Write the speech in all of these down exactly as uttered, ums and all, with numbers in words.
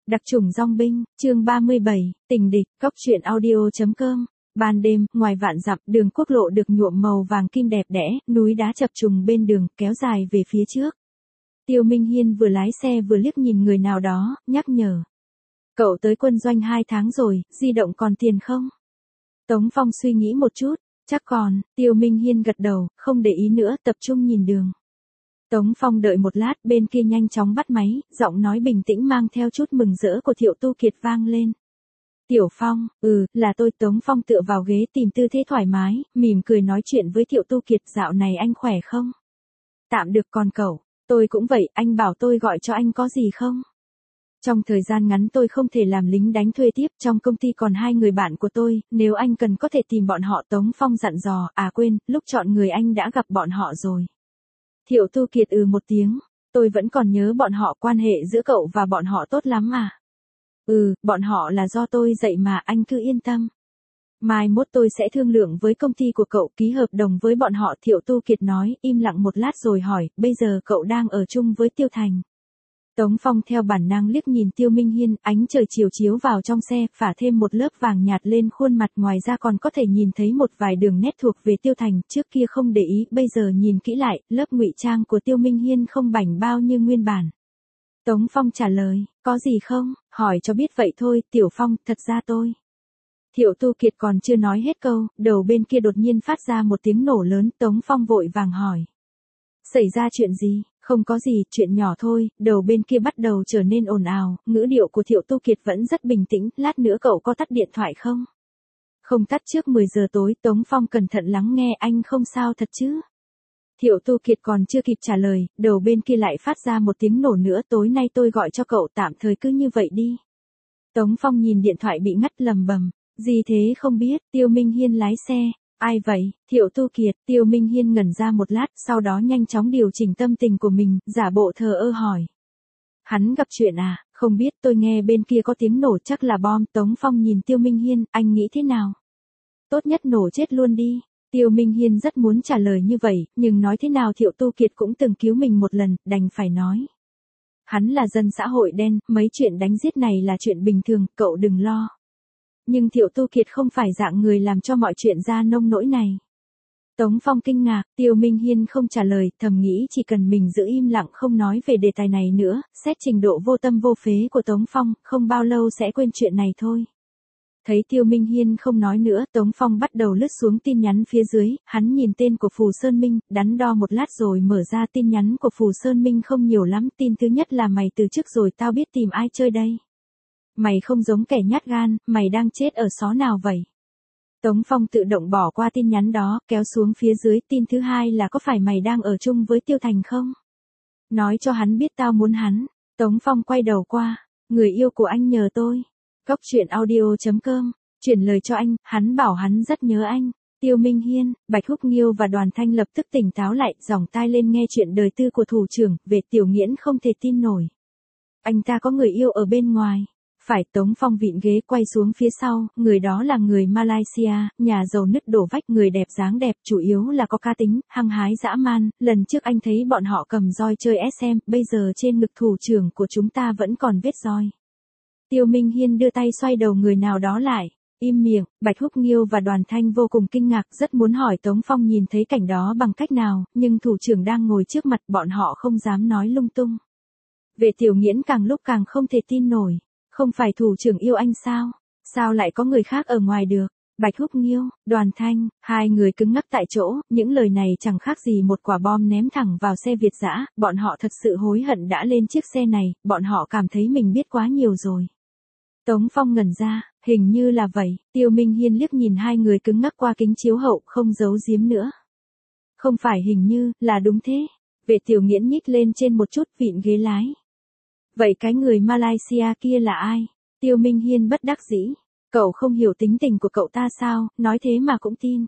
Đặc chủng dong binh, chương ba mươi bảy, tình địch, cóc truyện audio.com. Ban đêm, ngoài vạn dặm, đường quốc lộ được nhuộm màu vàng kim đẹp đẽ, núi đá chập trùng bên đường, kéo dài về phía trước. Tiêu Minh Hiên vừa lái xe vừa liếc nhìn người nào đó, nhắc nhở. Cậu tới quân doanh hai tháng rồi, di động còn tiền không? Tống Phong suy nghĩ một chút, chắc còn. Tiêu Minh Hiên gật đầu, không để ý nữa, tập trung nhìn đường. Tống Phong đợi một lát, bên kia nhanh chóng bắt máy, giọng nói bình tĩnh mang theo chút mừng rỡ của Thiệu Tu Kiệt vang lên. Tiểu Phong, ừ, là tôi. Tống Phong tựa vào ghế tìm tư thế thoải mái, mỉm cười nói chuyện với Thiệu Tu Kiệt. Dạo này anh khỏe không? Tạm được. Còn cậu? Tôi cũng vậy, anh bảo tôi gọi cho anh có gì không? Trong thời gian ngắn tôi không thể làm lính đánh thuê tiếp, trong công ty còn hai người bạn của tôi, nếu anh cần có thể tìm bọn họ. Tống Phong dặn dò. À quên, lúc chọn người anh đã gặp bọn họ rồi. Thiệu Tu Kiệt ừ một tiếng, tôi vẫn còn nhớ bọn họ, quan hệ giữa cậu và bọn họ tốt lắm mà. Ừ, bọn họ là do tôi dạy mà, anh cứ yên tâm. Mai mốt tôi sẽ thương lượng với công ty của cậu ký hợp đồng với bọn họ. Thiệu Tu Kiệt nói, im lặng một lát rồi hỏi, bây giờ cậu đang ở chung với Tiêu Thành. Tống Phong theo bản năng liếc nhìn Tiêu Minh Hiên, ánh trời chiều chiếu vào trong xe, phả thêm một lớp vàng nhạt lên khuôn mặt, ngoài ra còn có thể nhìn thấy một vài đường nét thuộc về Tiêu Thành, trước kia không để ý, bây giờ nhìn kỹ lại, lớp ngụy trang của Tiêu Minh Hiên không bảnh bao như nguyên bản. Tống Phong trả lời, có gì không, hỏi cho biết vậy thôi. Tiểu Phong, thật ra tôi. Thiệu Tu Kiệt còn chưa nói hết câu, đầu bên kia đột nhiên phát ra một tiếng nổ lớn. Tống Phong vội vàng hỏi. Xảy ra chuyện gì? Không có gì, chuyện nhỏ thôi. Đầu bên kia bắt đầu trở nên ồn ào, ngữ điệu của Thiệu Tu Kiệt vẫn rất bình tĩnh. Lát nữa cậu có tắt điện thoại không? Không tắt trước mười giờ tối. Tống Phong cẩn thận lắng nghe, anh không sao thật chứ? Thiệu Tu Kiệt còn chưa kịp trả lời, đầu bên kia lại phát ra một tiếng nổ nữa. Tối nay tôi gọi cho cậu, tạm thời cứ như vậy đi. Tống Phong nhìn điện thoại bị ngắt lầm bầm. Gì thế không biết? Tiêu Minh Hiên lái xe. Ai vậy? Thiệu Tu Kiệt. Tiêu Minh Hiên ngẩn ra một lát, sau đó nhanh chóng điều chỉnh tâm tình của mình, giả bộ thờ ơ hỏi. Hắn gặp chuyện à? Không biết, tôi nghe bên kia có tiếng nổ, chắc là bom. Tống Phong nhìn Tiêu Minh Hiên, anh nghĩ thế nào? Tốt nhất nổ chết luôn đi. Tiêu Minh Hiên rất muốn trả lời như vậy, nhưng nói thế nào Thiệu Tu Kiệt cũng từng cứu mình một lần, đành phải nói. Hắn là dân xã hội đen, mấy chuyện đánh giết này là chuyện bình thường, cậu đừng lo. Nhưng Thiệu Tu Kiệt không phải dạng người làm cho mọi chuyện ra nông nỗi này. Tống Phong kinh ngạc, Tiêu Minh Hiên không trả lời, thầm nghĩ chỉ cần mình giữ im lặng không nói về đề tài này nữa, xét trình độ vô tâm vô phế của Tống Phong, không bao lâu sẽ quên chuyện này thôi. Thấy Tiêu Minh Hiên không nói nữa, Tống Phong bắt đầu lướt xuống tin nhắn phía dưới, hắn nhìn tên của Phù Sơn Minh, đắn đo một lát rồi mở ra tin nhắn của Phù Sơn Minh. Không nhiều lắm, tin thứ nhất là mày từ chức rồi, tao biết tìm ai chơi đây. Mày không giống kẻ nhát gan, mày đang chết ở xó nào vậy? Tống Phong tự động bỏ qua tin nhắn đó, kéo xuống phía dưới. Tin thứ hai là có phải mày đang ở chung với Tiêu Thành không? Nói cho hắn biết tao muốn hắn. Tống Phong quay đầu qua, người yêu của anh nhờ tôi. Cóc truyện audio.com, chuyển lời cho anh, hắn bảo hắn rất nhớ anh. Tiêu Minh Hiên, Bạch Húc Nghiêu và Đoàn Thanh lập tức tỉnh táo lại, giỏng tai lên nghe chuyện đời tư của thủ trưởng, về Tiểu Nghiễn không thể tin nổi. Anh ta có người yêu ở bên ngoài. Phải. Tống Phong vịn ghế quay xuống phía sau, người đó là người Malaysia, nhà giàu nứt đổ vách, người đẹp dáng đẹp, chủ yếu là có cá tính, hăng hái dã man. Lần trước anh thấy bọn họ cầm roi chơi ét em, bây giờ trên ngực thủ trưởng của chúng ta vẫn còn vết roi. Tiêu Minh Hiên đưa tay xoay đầu người nào đó lại. Im miệng. Bạch Húc Nghiêu và Đoàn Thanh vô cùng kinh ngạc, rất muốn hỏi Tống Phong nhìn thấy cảnh đó bằng cách nào, nhưng thủ trưởng đang ngồi trước mặt, bọn họ không dám nói lung tung. Về Tiểu Nghiễn càng lúc càng không thể tin nổi. Không phải thủ trưởng yêu anh sao? Sao lại có người khác ở ngoài được? Bạch Húc Nghiêu, Đoàn Thanh, hai người cứng ngắc tại chỗ, những lời này chẳng khác gì một quả bom ném thẳng vào xe Việt dã, bọn họ thật sự hối hận đã lên chiếc xe này, bọn họ cảm thấy mình biết quá nhiều rồi. Tống Phong ngẩn ra, hình như là vậy. Tiêu Minh Hiên liếc nhìn hai người cứng ngắc qua kính chiếu hậu, không giấu giếm nữa. Không phải hình như, là đúng thế. Vệ Tiểu Nghiễn nhích lên trên một chút, vịn ghế lái. Vậy cái người Malaysia kia là ai? Tiêu Minh Hiên bất đắc dĩ. Cậu không hiểu tính tình của cậu ta sao, nói thế mà cũng tin.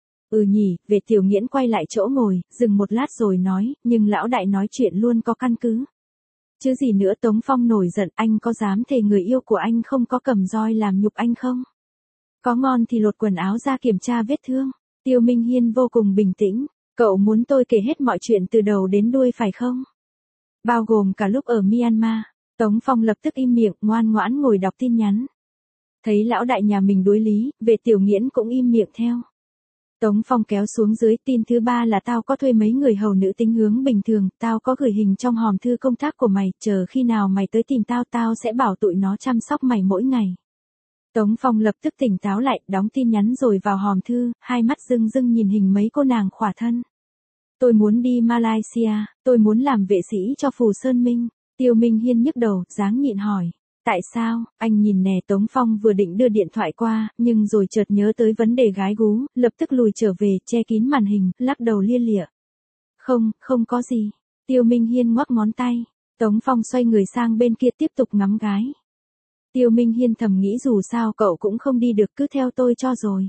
Ừ nhỉ. Vệ Tiểu Nghiễn quay lại chỗ ngồi, dừng một lát rồi nói, nhưng lão đại nói chuyện luôn có căn cứ. Chứ gì nữa. Tống Phong nổi giận, anh có dám thề người yêu của anh không có cầm roi làm nhục anh không? Có ngon thì lột quần áo ra kiểm tra vết thương. Tiêu Minh Hiên vô cùng bình tĩnh. Cậu muốn tôi kể hết mọi chuyện từ đầu đến đuôi phải không? Bao gồm cả lúc ở Myanmar. Tống Phong lập tức im miệng, ngoan ngoãn ngồi đọc tin nhắn. Thấy lão đại nhà mình đối lý, Vệ Tiểu Nghiễn cũng im miệng theo. Tống Phong kéo xuống dưới, tin thứ ba là tao có thuê mấy người hầu nữ tính hướng bình thường, tao có gửi hình trong hòm thư công tác của mày, chờ khi nào mày tới tìm tao, tao sẽ bảo tụi nó chăm sóc mày mỗi ngày. Tống Phong lập tức tỉnh táo lại, đóng tin nhắn rồi vào hòm thư, hai mắt rưng rưng nhìn hình mấy cô nàng khỏa thân. Tôi muốn đi Malaysia, tôi muốn làm vệ sĩ cho Phù Sơn Minh. Tiêu Minh Hiên nhức đầu, dáng nhịn hỏi. Tại sao? Anh nhìn nè. Tống Phong vừa định đưa điện thoại qua, nhưng rồi chợt nhớ tới vấn đề gái gú, lập tức lùi trở về, che kín màn hình, lắc đầu lia lịa. Không, không có gì. Tiêu Minh Hiên ngoắc ngón tay. Tống Phong xoay người sang bên kia tiếp tục ngắm gái. Tiêu Minh Hiên thầm nghĩ dù sao cậu cũng không đi được, cứ theo tôi cho rồi.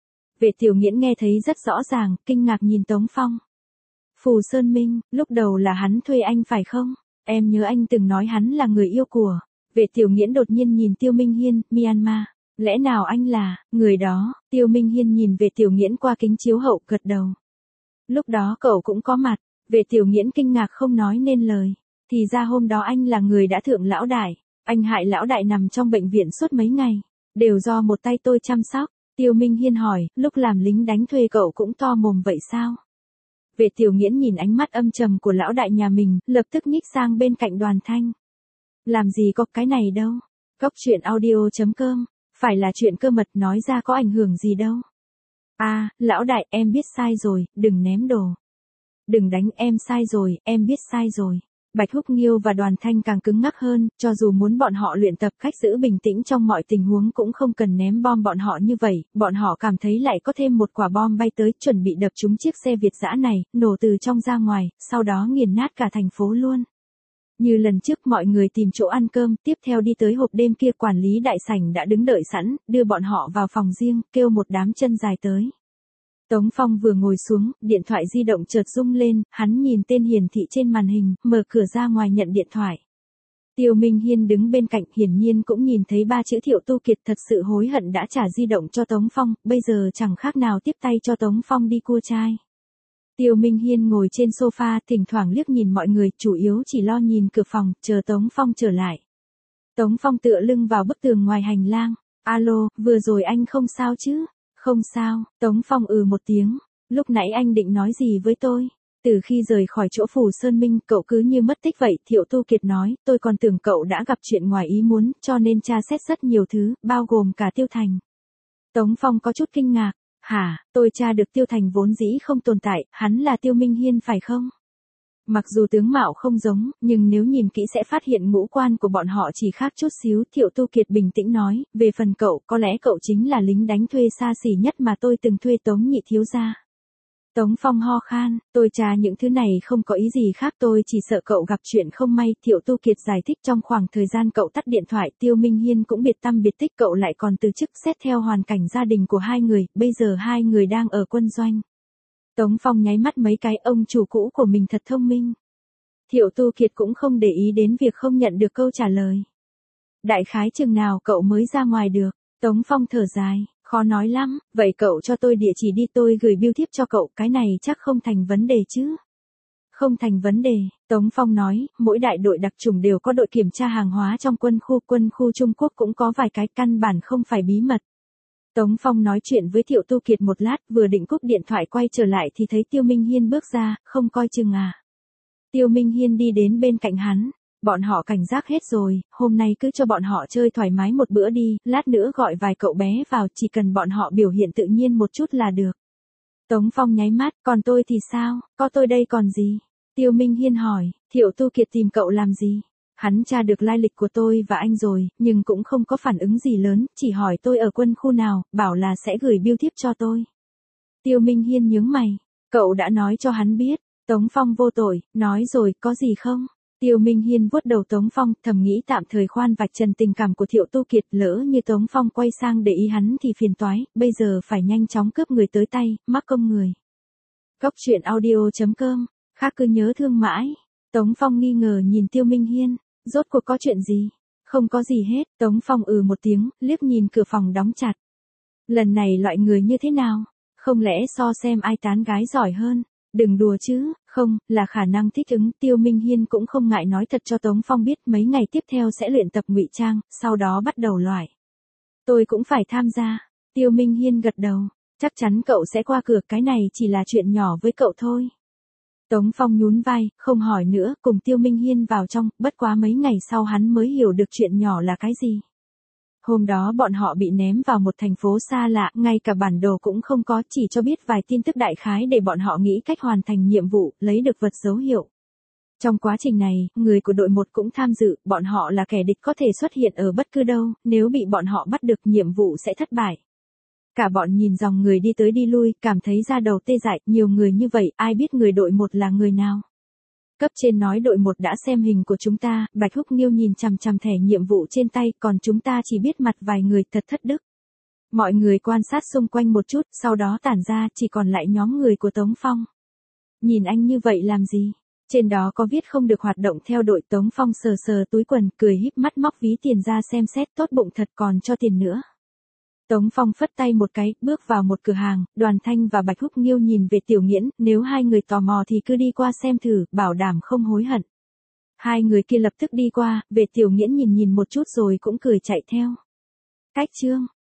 Vệ Tiểu Nghiễn nghe thấy rất rõ ràng, kinh ngạc nhìn Tống Phong. Phù Sơn Minh, lúc đầu là hắn thuê anh phải không? Em nhớ anh từng nói hắn là người yêu của. Vệ Tiểu Nghiễn đột nhiên nhìn Tiêu Minh Hiên, Myanmar. Lẽ nào anh là, người đó? Tiêu Minh Hiên nhìn Vệ Tiểu Nghiễn qua kính chiếu hậu, gật đầu. Lúc đó cậu cũng có mặt. Vệ Tiểu Nghiễn kinh ngạc không nói nên lời. Thì ra hôm đó anh là người đã thượng lão đại. Anh hại lão đại nằm trong bệnh viện suốt mấy ngày. Đều do một tay tôi chăm sóc. Tiêu Minh Hiên hỏi, lúc làm lính đánh thuê cậu cũng to mồm vậy sao? Vệ Tiểu Nghiễn nhìn ánh mắt âm trầm của lão đại nhà mình, lập tức nhích sang bên cạnh Đoàn Thanh. Làm gì có cái này đâu. Cóc truyện audio chấm com, phải là chuyện cơ mật, nói ra có ảnh hưởng gì đâu. À, lão đại, em biết sai rồi, đừng ném đồ. Đừng đánh, em sai rồi, em biết sai rồi. Bạch Húc Nghiêu và Đoàn Thanh càng cứng ngắc hơn, cho dù muốn bọn họ luyện tập cách giữ bình tĩnh trong mọi tình huống cũng không cần ném bom bọn họ như vậy, bọn họ cảm thấy lại có thêm một quả bom bay tới, chuẩn bị đập trúng chiếc xe Việt dã này, nổ từ trong ra ngoài, sau đó nghiền nát cả thành phố luôn. Như lần trước mọi người tìm chỗ ăn cơm, tiếp theo đi tới hộp đêm kia, quản lý đại sảnh đã đứng đợi sẵn, đưa bọn họ vào phòng riêng, kêu một đám chân dài tới. Tống Phong vừa ngồi xuống, điện thoại di động chợt rung lên, hắn nhìn tên hiển thị trên màn hình, mở cửa ra ngoài nhận điện thoại. Tiêu Minh Hiên đứng bên cạnh, hiển nhiên cũng nhìn thấy ba chữ Thiệu Tu Kiệt, thật sự hối hận đã trả di động cho Tống Phong, bây giờ chẳng khác nào tiếp tay cho Tống Phong đi cua trai. Tiêu Minh Hiên ngồi trên sofa, thỉnh thoảng liếc nhìn mọi người, chủ yếu chỉ lo nhìn cửa phòng, chờ Tống Phong trở lại. Tống Phong tựa lưng vào bức tường ngoài hành lang. Alo, vừa rồi anh không sao chứ? Không sao. Tống Phong ừ một tiếng. Lúc nãy anh định nói gì với tôi? Từ khi rời khỏi chỗ Phù Sơn Minh, cậu cứ như mất tích vậy. Thiệu Tu Kiệt nói, tôi còn tưởng cậu đã gặp chuyện ngoài ý muốn, cho nên tra xét rất nhiều thứ, bao gồm cả Tiêu Thành. Tống Phong có chút kinh ngạc. Hả, tôi tra được Tiêu Thành vốn dĩ không tồn tại, hắn là Tiêu Minh Hiên phải không? Mặc dù tướng mạo không giống, nhưng nếu nhìn kỹ sẽ phát hiện ngũ quan của bọn họ chỉ khác chút xíu. Thiệu Tu Kiệt bình tĩnh nói, về phần cậu, có lẽ cậu chính là lính đánh thuê xa xỉ nhất mà tôi từng thuê. Tống nhị thiếu gia. Tống Phong ho khan, tôi tra những thứ này không có ý gì khác, tôi chỉ sợ cậu gặp chuyện không may. Thiệu Tu Kiệt giải thích, trong khoảng thời gian cậu tắt điện thoại, Tiêu Minh Hiên cũng biệt tăm biệt tích, cậu lại còn từ chức. Xét theo hoàn cảnh gia đình của hai người, bây giờ hai người đang ở quân doanh. Tống Phong nháy mắt mấy cái, ông chủ cũ của mình thật thông minh. Thiệu Tu Kiệt cũng không để ý đến việc không nhận được câu trả lời. Đại khái chừng nào cậu mới ra ngoài được? Tống Phong thở dài, khó nói lắm, vậy cậu cho tôi địa chỉ đi, tôi gửi bưu thiếp cho cậu, cái này chắc không thành vấn đề chứ? Không thành vấn đề, Tống Phong nói, mỗi đại đội đặc chủng đều có đội kiểm tra hàng hóa trong quân khu, quân khu Trung Quốc cũng có vài cái, căn bản không phải bí mật. Tống Phong nói chuyện với Thiệu Tu Kiệt một lát, vừa định cúp điện thoại quay trở lại thì thấy Tiêu Minh Hiên bước ra, không coi chừng à. Tiêu Minh Hiên đi đến bên cạnh hắn, bọn họ cảnh giác hết rồi, hôm nay cứ cho bọn họ chơi thoải mái một bữa đi, lát nữa gọi vài cậu bé vào, chỉ cần bọn họ biểu hiện tự nhiên một chút là được. Tống Phong nháy mắt, còn tôi thì sao, có tôi đây còn gì? Tiêu Minh Hiên hỏi, Thiệu Tu Kiệt tìm cậu làm gì? Hắn tra được lai lịch của tôi và anh rồi, nhưng cũng không có phản ứng gì lớn, chỉ hỏi tôi ở quân khu nào, bảo là sẽ gửi bưu thiếp cho tôi. Tiêu Minh Hiên nhướng mày, cậu đã nói cho hắn biết. Tống Phong vô tội, nói rồi, có gì không? Tiêu Minh Hiên vuốt đầu Tống Phong, thầm nghĩ tạm thời khoan vạch trần tình cảm của Thiệu Tu Kiệt, lỡ như Tống Phong quay sang để ý hắn thì phiền toái, bây giờ phải nhanh chóng cướp người tới tay, mắc công người. Cóc truyện audio chấm com, khác cứ nhớ thương mãi. Tống Phong nghi ngờ nhìn Tiêu Minh Hiên, rốt cuộc có chuyện gì? Không có gì hết, Tống Phong ừ một tiếng, liếc nhìn cửa phòng đóng chặt. Lần này loại người như thế nào? Không lẽ so xem ai tán gái giỏi hơn? Đừng đùa chứ, không, là khả năng thích ứng. Tiêu Minh Hiên cũng không ngại nói thật cho Tống Phong biết mấy ngày tiếp theo sẽ luyện tập ngụy trang, sau đó bắt đầu loại. Tôi cũng phải tham gia. Tiêu Minh Hiên gật đầu. Chắc chắn cậu sẽ qua cửa, cái này chỉ là chuyện nhỏ với cậu thôi. Tống Phong nhún vai, không hỏi nữa, cùng Tiêu Minh Hiên vào trong, bất quá mấy ngày sau hắn mới hiểu được chuyện nhỏ là cái gì. Hôm đó bọn họ bị ném vào một thành phố xa lạ, ngay cả bản đồ cũng không có, chỉ cho biết vài tin tức đại khái để bọn họ nghĩ cách hoàn thành nhiệm vụ, lấy được vật dấu hiệu. Trong quá trình này, người của đội một cũng tham dự, bọn họ là kẻ địch có thể xuất hiện ở bất cứ đâu, nếu bị bọn họ bắt được nhiệm vụ sẽ thất bại. Cả bọn nhìn dòng người đi tới đi lui, cảm thấy da đầu tê dại, nhiều người như vậy, ai biết người đội một là người nào. Cấp trên nói đội một đã xem hình của chúng ta, Bạch Húc Nghiêu nhìn chằm chằm thẻ nhiệm vụ trên tay, còn chúng ta chỉ biết mặt vài người, thật thất đức. Mọi người quan sát xung quanh một chút, sau đó tản ra, chỉ còn lại nhóm người của Tống Phong. Nhìn anh như vậy làm gì? Trên đó có viết không được hoạt động theo đội. Tống Phong sờ sờ túi quần, cười híp mắt móc ví tiền ra xem xét, tốt bụng thật, còn cho tiền nữa. Tống Phong phất tay một cái, bước vào một cửa hàng, Đoàn Thanh và Bạch Húc Nghiêu nhìn về Tiểu Nghiễn, nếu hai người tò mò thì cứ đi qua xem thử, bảo đảm không hối hận. Hai người kia lập tức đi qua, về Tiểu Nghiễn nhìn nhìn một chút rồi cũng cười chạy theo. Cách chương